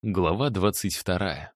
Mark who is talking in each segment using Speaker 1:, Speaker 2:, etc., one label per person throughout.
Speaker 1: Глава 22.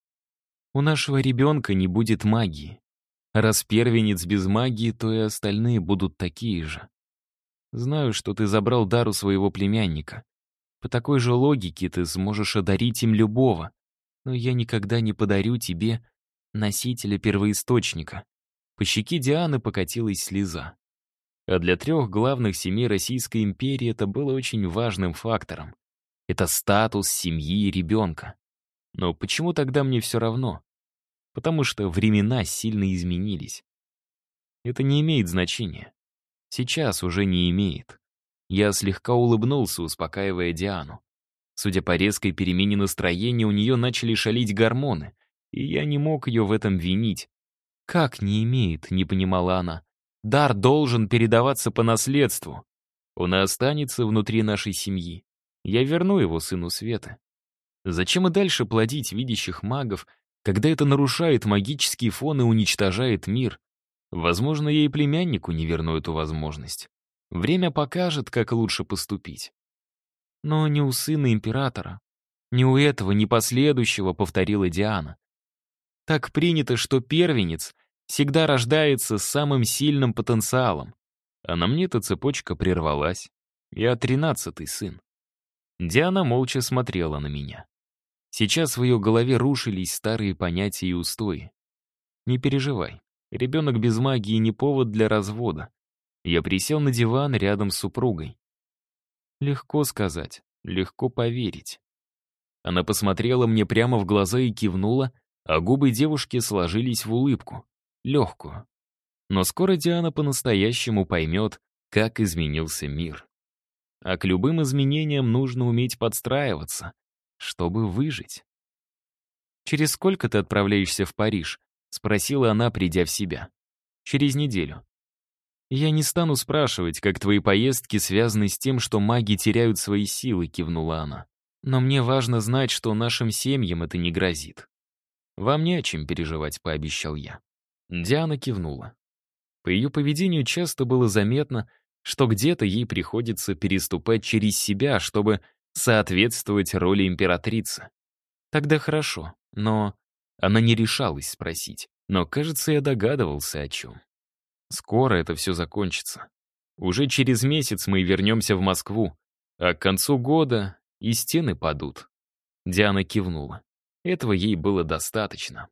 Speaker 1: У нашего ребенка не будет магии. Раз первенец без магии, то и остальные будут такие же. Знаю, что ты забрал дар у своего племянника. По такой же логике ты сможешь одарить им любого, но я никогда не подарю тебе носителя первоисточника. По щеке Дианы покатилась слеза. А для 3 главных семей Российской империи это было очень важным фактором. Это статус семьи и ребенка. Но почему тогда мне все равно? Потому что времена сильно изменились. Это не имеет значения. Сейчас уже не имеет. Я слегка улыбнулся, успокаивая Диану. Судя по резкой перемене настроения, у нее начали шалить гормоны, и я не мог ее в этом винить. «Как не имеет?» — не понимала она. «Дар должен передаваться по наследству. Он и останется внутри нашей семьи. Я верну его сыну Светы. Зачем и дальше плодить видящих магов, когда это нарушает магический фон и уничтожает мир? Возможно, я и племяннику не верну эту возможность. Время покажет, как лучше поступить. Но не у сына императора. Не у этого, ни последующего, повторила Диана. Так принято, что первенец всегда рождается с самым сильным потенциалом. А на мне эта цепочка прервалась. Я 13-й сын. Диана молча смотрела на меня. Сейчас в ее голове рушились старые понятия и устои. Не переживай, ребенок без магии не повод для развода. Я присел на диван рядом с супругой. Легко сказать, легко поверить. Она посмотрела мне прямо в глаза и кивнула, а губы девушки сложились в улыбку, легкую. Но скоро Диана по-настоящему поймет, как изменился мир. А к любым изменениям нужно уметь подстраиваться, чтобы выжить. «Через сколько ты отправляешься в Париж?» — спросила она, придя в себя. «Через неделю». «Я не стану спрашивать, как твои поездки связаны с тем, что маги теряют свои силы», — кивнула она. «Но мне важно знать, что нашим семьям это не грозит». «Вам не о чем переживать», — пообещал я. Диана кивнула. По ее поведению часто было заметно, что где-то ей приходится переступать через себя, чтобы соответствовать роли императрицы. Тогда хорошо, но она не решалась спросить. Но, кажется, я догадывался о чем. Скоро это все закончится. Уже через месяц мы вернемся в Москву, а к концу года и стены падут. Диана кивнула. Этого ей было достаточно.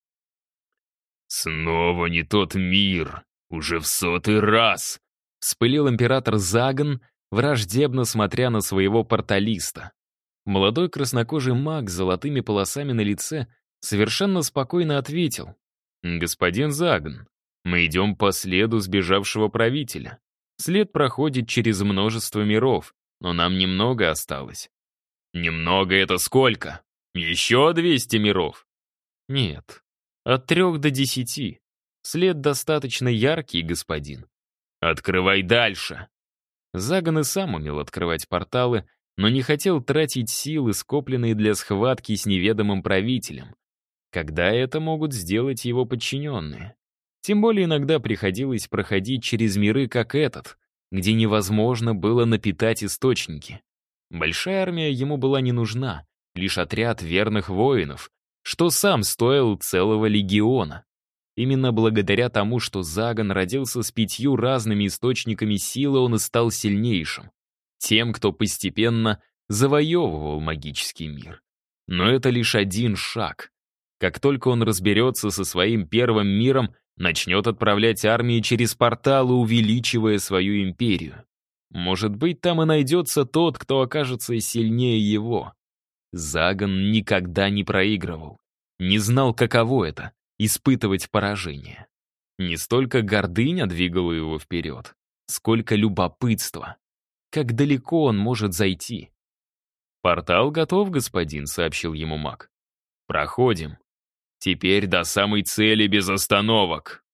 Speaker 2: «Снова не тот мир, уже в 100-й раз!»
Speaker 1: Вспылил император Заган, враждебно смотря на своего порталиста. Молодой краснокожий маг с золотыми полосами на лице совершенно спокойно ответил. «Господин Заган, мы идем по следу сбежавшего правителя. След проходит через множество миров, но нам немного осталось».
Speaker 2: «Немного это сколько? Еще 200 миров?»
Speaker 1: «Нет, от 3 до 10. След достаточно яркий, господин».
Speaker 2: «Открывай дальше!»
Speaker 1: Заган и сам умел открывать порталы, но не хотел тратить силы, скопленные для схватки с неведомым правителем, когда это могут сделать его подчиненные. Тем более иногда приходилось проходить через миры, как этот, где невозможно было напитать источники. Большая армия ему была не нужна, лишь отряд верных воинов, что сам стоил целого легиона. Именно благодаря тому, что Заган родился с 5 разными источниками силы, он и стал сильнейшим. Тем, кто постепенно завоевывал магический мир. Но это лишь один шаг. Как только он разберется со своим первым миром, начнет отправлять армии через порталы, увеличивая свою империю. Может быть, там и найдется тот, кто окажется сильнее его. Заган никогда не проигрывал. Не знал, каково это — испытывать поражение. Не столько гордыня двигала его вперед, сколько любопытство. Как далеко он может зайти? «Портал готов, господин», — сообщил ему маг. «Проходим. Теперь до самой цели без остановок».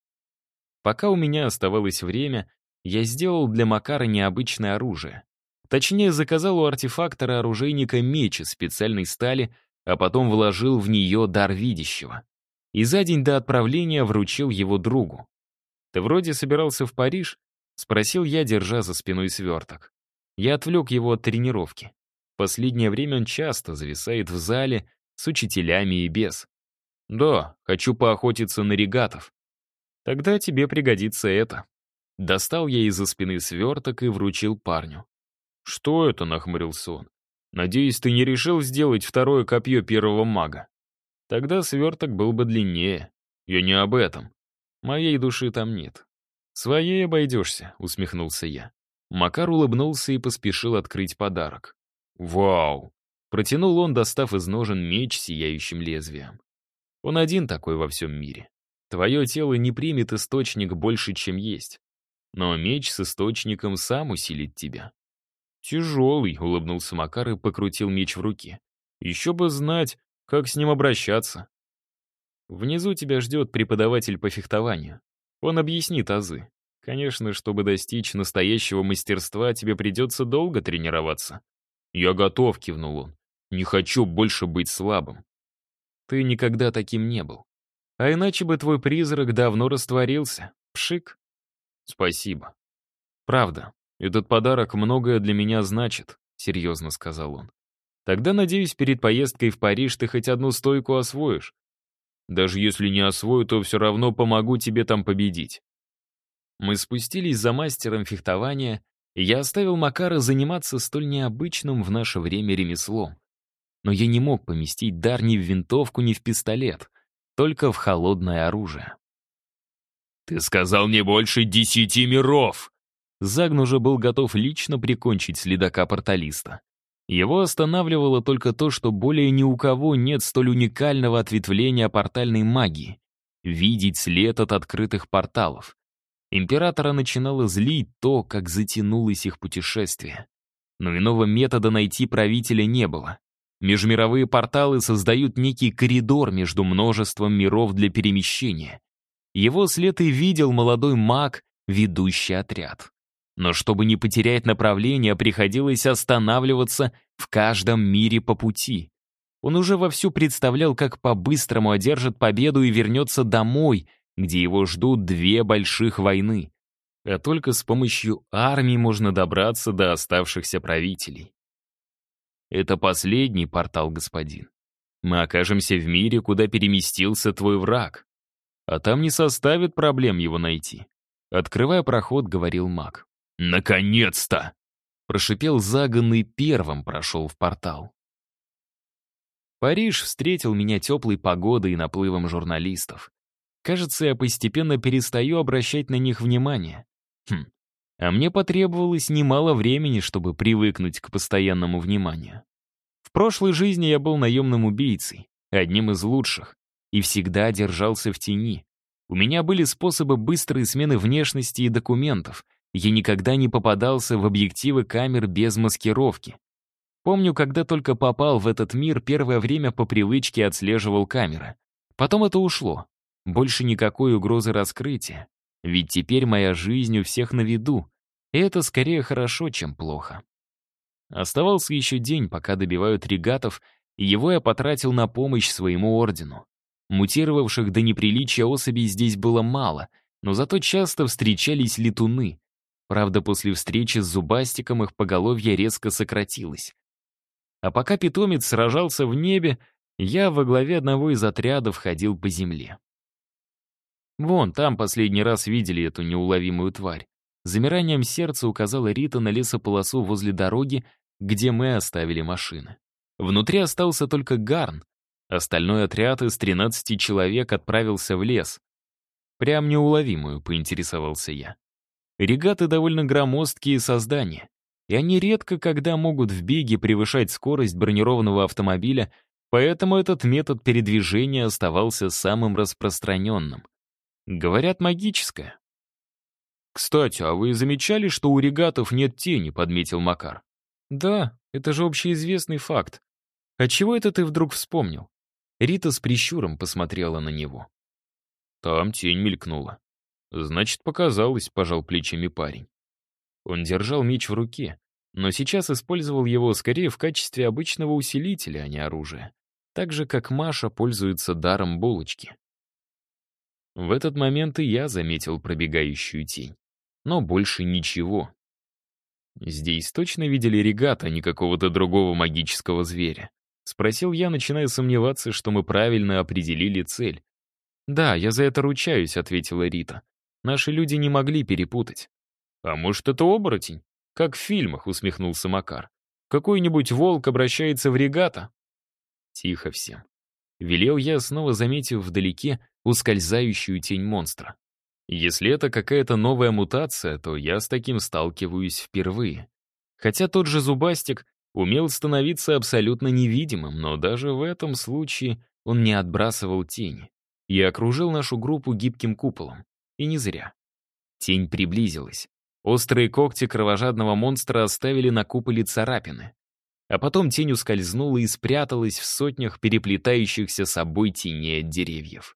Speaker 1: Пока у меня оставалось время, я сделал для Макара необычное оружие. Точнее, заказал у артефактора-оружейника меч из специальной стали, а потом вложил в нее дар видящего. И за день до отправления вручил его другу. «Ты вроде собирался в Париж?» — спросил я, держа за спиной сверток. Я отвлек его от тренировки. последнее время он часто зависает в зале с учителями и без. Да, хочу поохотиться на регатов. Тогда тебе пригодится это. Достал я из-за спины сверток и вручил парню. Что это, нахмурился он? Надеюсь, ты не решил сделать второе копье первого мага. Тогда сверток был бы длиннее. Я не об этом. Моей души там нет. Своей обойдешься, усмехнулся я. Макар улыбнулся и поспешил открыть подарок. Вау! Протянул он, достав из ножен меч с сияющим лезвием. Он один такой во всем мире. Твое тело не примет источник больше, чем есть. Но меч с источником сам усилит тебя. «Тяжелый», — улыбнулся Макар и покрутил меч в руке. «Еще бы знать, как с ним обращаться». «Внизу тебя ждет преподаватель по фехтованию. Он объяснит азы. Конечно, чтобы достичь настоящего мастерства, тебе придется долго тренироваться». «Я готов», — кивнул он. «Не хочу больше быть слабым». «Ты никогда таким не был. А иначе бы твой призрак давно растворился. Пшик». «Спасибо. Правда, этот подарок многое для меня значит», — серьезно сказал он. «Тогда, надеюсь, перед поездкой в Париж ты хоть одну стойку освоишь. Даже если не освою, то все равно помогу тебе там победить». Мы спустились за мастером фехтования, и я оставил Макара заниматься столь необычным в наше время ремеслом. Но я не мог поместить дар ни в винтовку, ни в пистолет, только в холодное оружие.
Speaker 2: «Ты сказал мне больше 10 миров!»
Speaker 1: Загн уже был готов лично прикончить следака-порталиста. Его останавливало только то, что более ни у кого нет столь уникального ответвления портальной магии — видеть след от открытых порталов. Императора начинало злить то, как затянулось их путешествие. Но иного метода найти правителя не было. Межмировые порталы создают некий коридор между множеством миров для перемещения. Его след и видел молодой маг, ведущий отряд. Но чтобы не потерять направление, приходилось останавливаться в каждом мире по пути. Он уже вовсю представлял, как по-быстрому одержит победу и вернется домой, где его ждут две больших войны. А только с помощью армии можно добраться до оставшихся правителей. Это последний портал, господин. Мы окажемся в мире, куда переместился твой враг. А там не составит проблем его найти. Открывая проход, говорил маг. «Наконец-то!» Прошипел Загон и первым прошел в портал. Париж встретил меня теплой погодой и наплывом журналистов. Кажется, я постепенно перестаю обращать на них внимание. А мне потребовалось немало времени, чтобы привыкнуть к постоянному вниманию. В прошлой жизни я был наемным убийцей, одним из лучших, и всегда держался в тени. У меня были способы быстрой смены внешности и документов. Я никогда не попадался в объективы камер без маскировки. Помню, когда только попал в этот мир, первое время по привычке отслеживал камеры. Потом это ушло. Больше никакой угрозы раскрытия. Ведь теперь моя жизнь у всех на виду. И это скорее хорошо, чем плохо. Оставался еще день, пока добивают регатов, и его я потратил на помощь своему ордену. Мутировавших до неприличия особей здесь было мало, но зато часто встречались летуны. Правда, после встречи с Зубастиком их поголовье резко сократилось. А пока питомец сражался в небе, я во главе одного из отрядов ходил по земле. Вон, там последний раз видели эту неуловимую тварь. Замиранием сердца указала Рита на лесополосу возле дороги, где мы оставили машины. Внутри остался только Гарн. Остальной отряд из 13 человек отправился в лес. Прям неуловимую, поинтересовался я. Регаты довольно громоздкие создания, и они редко когда могут в беге превышать скорость бронированного автомобиля, поэтому этот метод передвижения оставался самым распространенным. Говорят, магическое. «Кстати, а вы замечали, что у регатов нет тени?» — подметил Макар. «Да, это же общеизвестный факт. А чего это ты вдруг вспомнил?» Рита с прищуром посмотрела на него. «Там тень мелькнула. Значит, показалось», — пожал плечами парень. Он держал меч в руке, но сейчас использовал его скорее в качестве обычного усилителя, а не оружия. Так же, как Маша пользуется даром булочки. В этот момент и я заметил пробегающую тень. Но больше ничего. «Здесь точно видели регат, а не какого-то другого магического зверя?» — спросил я, начиная сомневаться, что мы правильно определили цель. «Да, я за это ручаюсь», — ответила Рита. «Наши люди не могли перепутать». «А может, это оборотень? Как в фильмах», — усмехнулся Макар. «Какой-нибудь волк обращается в регата?» «Тихо всем». Велел я, снова заметив вдалеке ускользающую тень монстра. Если это какая-то новая мутация, то я с таким сталкиваюсь впервые. Хотя тот же Зубастик умел становиться абсолютно невидимым, но даже в этом случае он не отбрасывал тени и окружил нашу группу гибким куполом. И не зря. Тень приблизилась. Острые когти кровожадного монстра оставили на куполе царапины. А потом тень ускользнула и спряталась в сотнях переплетающихся собой теней от деревьев.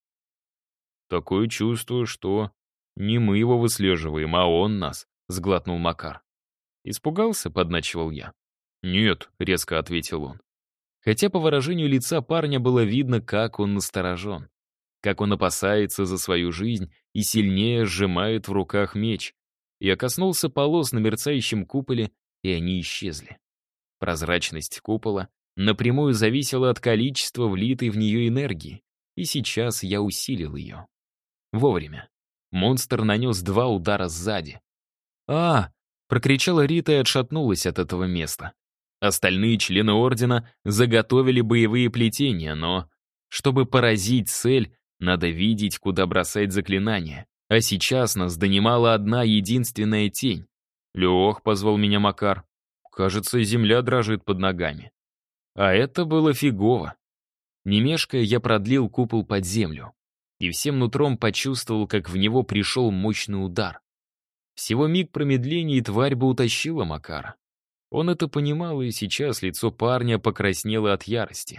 Speaker 1: «Такое чувство, что не мы его выслеживаем, а он нас», — сглотнул Макар. «Испугался?» — подначивал я. «Нет», — резко ответил он. Хотя по выражению лица парня было видно, как он насторожен, как он опасается за свою жизнь и сильнее сжимает в руках меч. Я коснулся полос на мерцающем куполе, и они исчезли. Прозрачность купола напрямую зависела от количества влитой в нее энергии, и сейчас я усилил ее. Вовремя. Монстр нанес 2 удара сзади. «А!» — прокричала Рита и отшатнулась от этого места. Остальные члены Ордена заготовили боевые плетения, но, чтобы поразить цель, надо видеть, куда бросать заклинание. А сейчас нас донимала одна единственная тень. «Лех», — позвал меня Макар. «Кажется, земля дрожит под ногами». А это было фигово. Не мешкая, я продлил купол под землю и всем нутром почувствовал, как в него пришел мощный удар. Всего миг промедления, и тварь бы утащила Макара. Он это понимал, и сейчас лицо парня покраснело от ярости.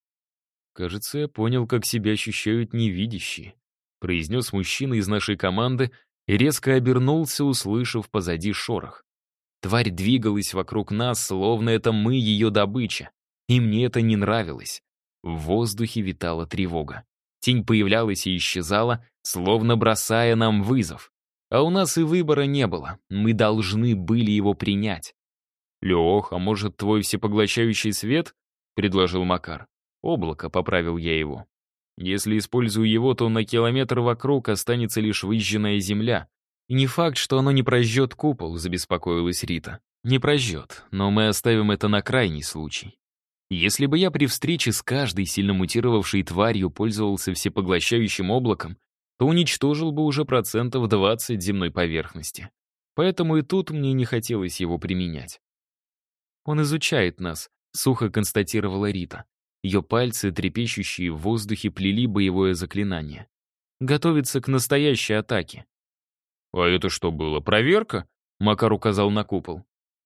Speaker 1: «Кажется, я понял, как себя ощущают невидящие», произнес мужчина из нашей команды и резко обернулся, услышав позади шорох. Тварь двигалась вокруг нас, словно это мы ее добыча, и мне это не нравилось. В воздухе витала тревога. Тень появлялась и исчезала, словно бросая нам вызов. А у нас и выбора не было, мы должны были его принять. «Лех, а может, твой всепоглощающий свет?» — предложил Макар. «Облако», — поправил я его. «Если использую его, то на километр вокруг останется лишь выжженная земля. И не факт, что оно не прожжет купол», — забеспокоилась Рита. «Не прожжет, но мы оставим это на крайний случай. Если бы я при встрече с каждой сильно мутировавшей тварью пользовался всепоглощающим облаком, то уничтожил бы уже 20% земной поверхности. Поэтому и тут мне не хотелось его применять». «Он изучает нас», — сухо констатировала Рита. Ее пальцы, трепещущие в воздухе, плели боевое заклинание. «Готовится к настоящей атаке». «А это что было, проверка?» — Макар указал на купол.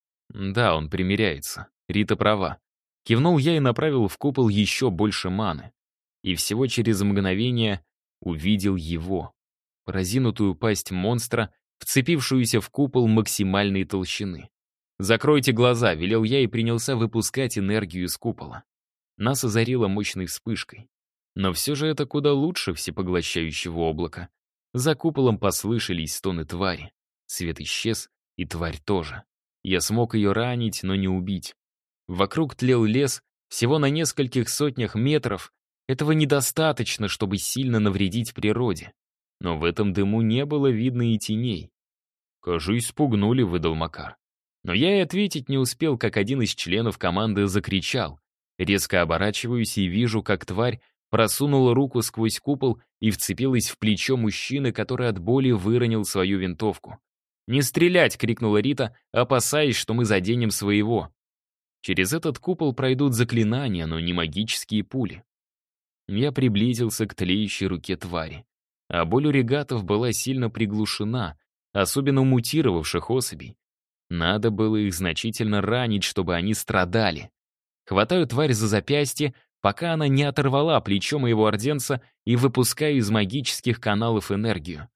Speaker 1: «Да, он примиряется. Рита права». Кивнул я и направил в купол еще больше маны. И всего через мгновение увидел его. Разинутую пасть монстра, вцепившуюся в купол максимальной толщины. «Закройте глаза», — велел я и принялся выпускать энергию из купола. Нас озарило мощной вспышкой. Но все же это куда лучше всепоглощающего облака. За куполом послышались стоны твари. Свет исчез, и тварь тоже. Я смог ее ранить, но не убить. Вокруг тлел лес, всего на нескольких сотнях метров. Этого недостаточно, чтобы сильно навредить природе. Но в этом дыму не было видно и теней. «Кажись, спугнули», — выдал Макар. Но я и ответить не успел, как один из членов команды закричал. Резко оборачиваюсь и вижу, как тварь просунула руку сквозь купол и вцепилась в плечо мужчины, который от боли выронил свою винтовку. «Не стрелять!» — крикнула Рита, опасаясь, что мы заденем своего. Через этот купол пройдут заклинания, но не магические пули. Я приблизился к тлеющей руке твари. А боль у регатов была сильно приглушена, особенно у мутировавших особей. Надо было их значительно ранить, чтобы они страдали. Хватаю тварь за запястье, пока она не оторвала плечо моего орденца, и выпускаю из магических каналов энергию.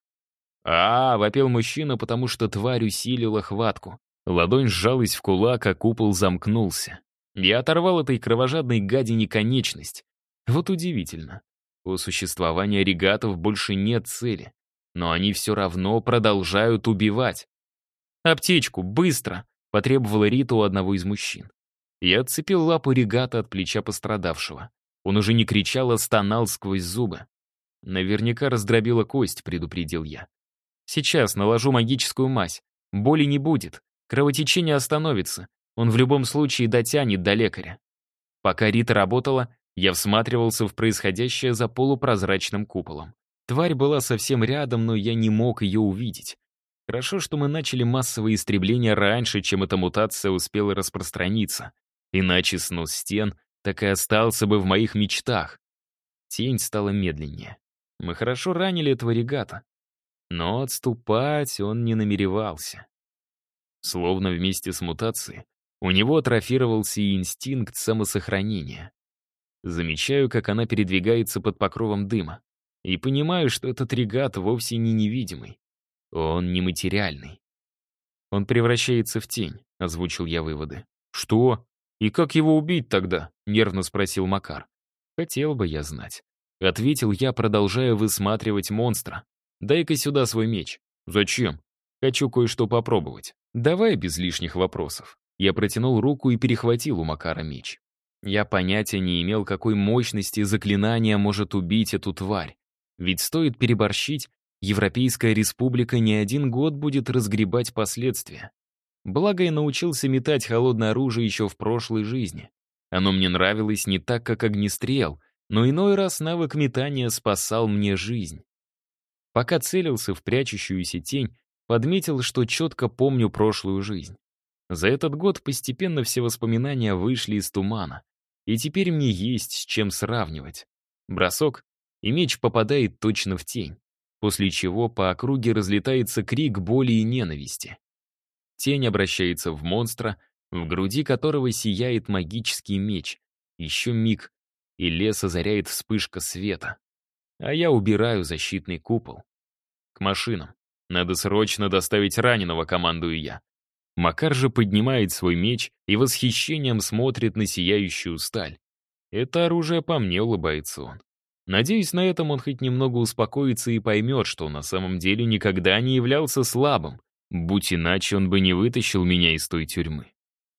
Speaker 1: Вопил мужчина, потому что тварь усилила хватку. Ладонь сжалась в кулак, а купол замкнулся. Я оторвал этой кровожадной гадине конечность. Вот удивительно. У существования регатов больше нет цели, но они все равно продолжают убивать. «Аптечку, быстро!» — потребовала Рита у одного из мужчин. Я отцепил лапу регата от плеча пострадавшего. Он уже не кричал, а стонал сквозь зубы. «Наверняка раздробила кость», — предупредил я. «Сейчас наложу магическую мазь. Боли не будет. Кровотечение остановится. Он в любом случае дотянет до лекаря». Пока Рита работала, я всматривался в происходящее за полупрозрачным куполом. Тварь была совсем рядом, но я не мог ее увидеть. Хорошо, что мы начали массовое истребление раньше, чем эта мутация успела распространиться. Иначе снос стен так и остался бы в моих мечтах. Тень стала медленнее. Мы хорошо ранили этого регата. Но отступать он не намеревался. Словно вместе с мутацией у него атрофировался и инстинкт самосохранения. Замечаю, как она передвигается под покровом дыма, и понимаю, что этот регат вовсе не невидимый. Он нематериальный. «Он превращается в тень», — озвучил я выводы. «Что? И как его убить тогда?» — нервно спросил Макар. «Хотел бы я знать». Ответил я, продолжая высматривать монстра. «Дай-ка сюда свой меч». «Зачем?» «Хочу кое-что попробовать». «Давай без лишних вопросов». Я протянул руку и перехватил у Макара меч. Я понятия не имел, какой мощности заклинание может убить эту тварь. Ведь стоит переборщить, Европейская республика не один год будет разгребать последствия. Благо, я научился метать холодное оружие еще в прошлой жизни. Оно мне нравилось не так, как огнестрел, но иной раз навык метания спасал мне жизнь. Пока целился в прячущуюся тень, подметил, что четко помню прошлую жизнь. За этот год постепенно все воспоминания вышли из тумана, и теперь мне есть с чем сравнивать. Бросок, и меч попадает точно в тень, после чего по округе разлетается крик боли и ненависти. Тень обращается в монстра, в груди которого сияет магический меч. Еще миг, и лес озаряет вспышка света. А я убираю защитный купол. К машинам. Надо срочно доставить раненого, командую я. Макар же поднимает свой меч и восхищением смотрит на сияющую сталь. Это оружие по мне, улыбается он. Надеюсь, на этом он хоть немного успокоится и поймет, что на самом деле никогда не являлся слабым. Будь иначе, он бы не вытащил меня из той тюрьмы.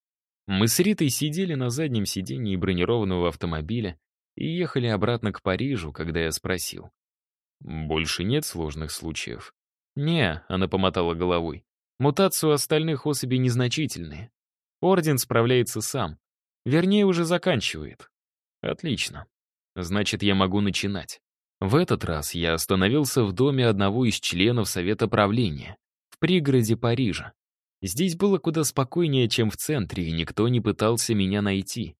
Speaker 1: Мы с Ритой сидели на заднем сидении бронированного автомобиля и ехали обратно к Парижу, когда я спросил. «Больше нет сложных случаев?» «Не», — она помотала головой. «Мутации у остальных особей незначительные. Орден справляется сам. Вернее, уже заканчивает». «Отлично. Значит, я могу начинать». В этот раз я остановился в доме одного из членов Совета правления, в пригороде Парижа. Здесь было куда спокойнее, чем в центре, и никто не пытался меня найти.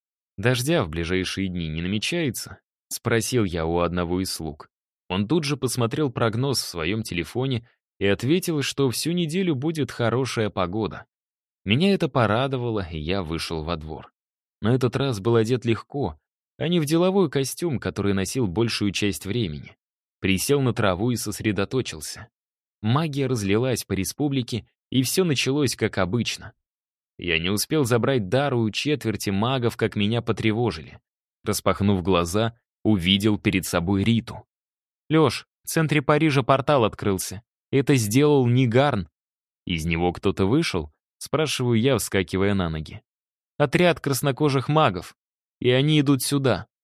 Speaker 1: «Дождя в ближайшие дни не намечается?» — спросил я у одного из слуг. Он тут же посмотрел прогноз в своем телефоне и ответил, что всю неделю будет хорошая погода. Меня это порадовало, и я вышел во двор. На этот раз был одет легко, а не в деловой костюм, который носил большую часть времени. Присел на траву и сосредоточился. Магия разлилась по республике, и все началось как обычно. Я не успел забрать дар у четверти магов, как меня потревожили. Распахнув глаза, увидел перед собой Риту. «Лёш, в центре Парижа портал открылся. Это сделал Нигарн». «Из него кто-то вышел?» — спрашиваю я, вскакивая на ноги. «Отряд краснокожих магов. И они идут сюда».